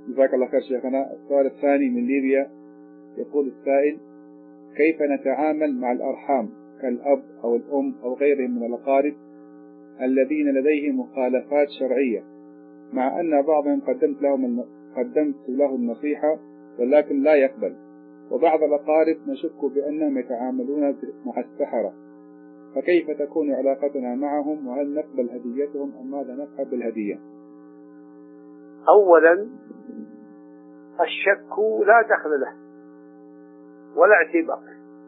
جزاك الله خير شيخنا. السؤال الثاني من ليبيا، يقول السائل: كيف نتعامل مع الأرحام كالأب أو الأم أو غيرهم من الأقارب الذين لديهم مخالفات شرعية، مع أن بعضهم قدمت له النصيحة ولكن لا يقبل، وبعض الأقارب نشك بأنهم يتعاملون مع السحرة، فكيف تكون علاقتنا معهم؟ وهل نقبل هديتهم أم ماذا نفعل بالهدية؟ أولا، الشك لا دخل له ولا اعتبار،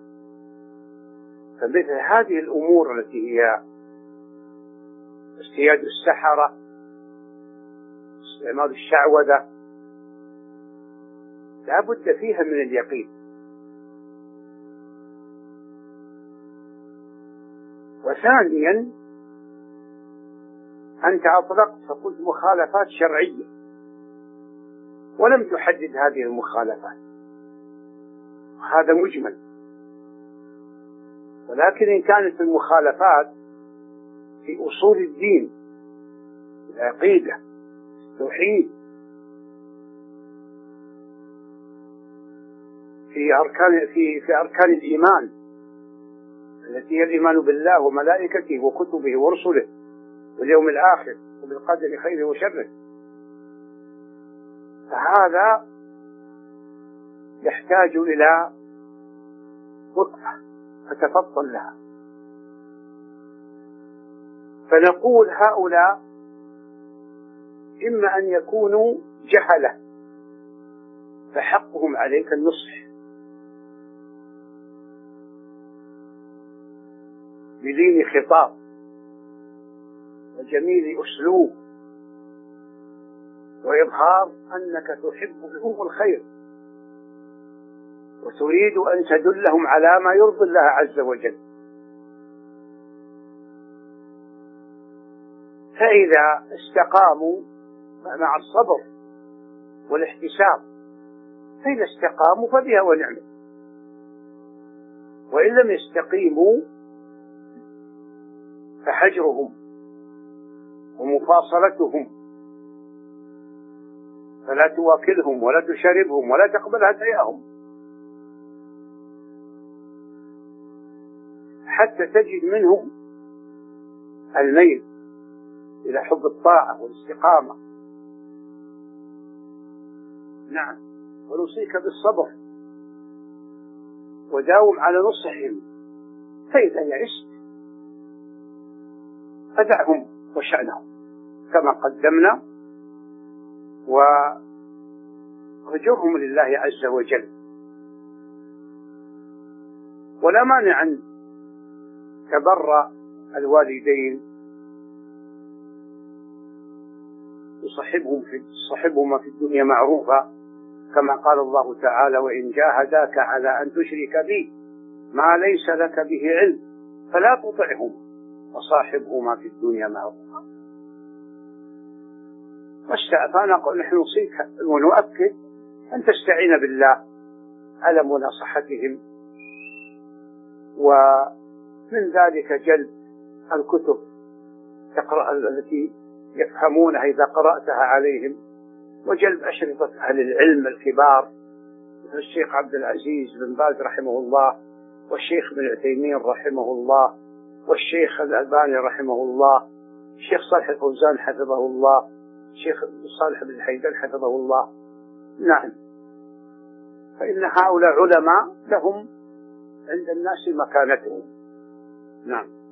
فمثل هذه الأمور التي هي اصطياد السحرة، استعمال الشعوذة، لا بد فيها من اليقين. وثانيا، أنت أطلقت فقلت مخالفات شرعية ولم تحدد هذه المخالفات، هذا مجمل. ولكن إن كانت المخالفات في أصول الدين، العقيدة، التوحيد، في أركان الإيمان التي هي الإيمان بالله وملائكته وكتبه ورسله واليوم الآخر وبالقدر خيره وشره، فهذا يحتاج إلى وقفة فتفطن لها. فنقول هؤلاء إما أن يكونوا جهلة فحقهم عليك النصح بلين خطاب وجميل أسلوب وإظهار أنك تحب لهم الخير وتريد أن تدلهم على ما يرضي الله عز وجل. فإذا استقاموا مع الصبر والاحتساب، فإذا استقاموا فبها ونعمت، وإن لم يستقيموا فحجرهم ومفاصلتهم، فلا تواكلهم ولا تشاربهم ولا تقبل هداياهم حتى تجد منهم الميل إلى حب الطاعة والاستقامة. نعم، ونوصيك بالصبر وداوم على نصحهم، فإذا يئست فدعهم وشأنهم كما قدمنا، وهجرهم لله عز وجل. ولا مانع أن تبر الوالدين تصحبهما في الدنيا معروفا، كما قال الله تعالى: وإن جاهداك على أن تشرك بي ما ليس لك به علم فلا تطعهما وصاحبهما في الدنيا معروفا. نحن نوصيك ونؤكد أن تستعين بالله على مناصحتهم، ومن ذلك جلب الكتب التي يفهمونها إذا قرأتها عليهم، وجلب أشرطة أهل العلم الكبار مثل الشيخ عبد العزيز بن باز رحمه الله، والشيخ بن عثيمين رحمه الله، والشيخ الألباني رحمه الله، الشيخ صالح الفوزان حفظه الله، الشيخ صالح بن حيدان حفظه الله. نعم، فإن هؤلاء علماء لهم عند الناس مكانتهم. نعم.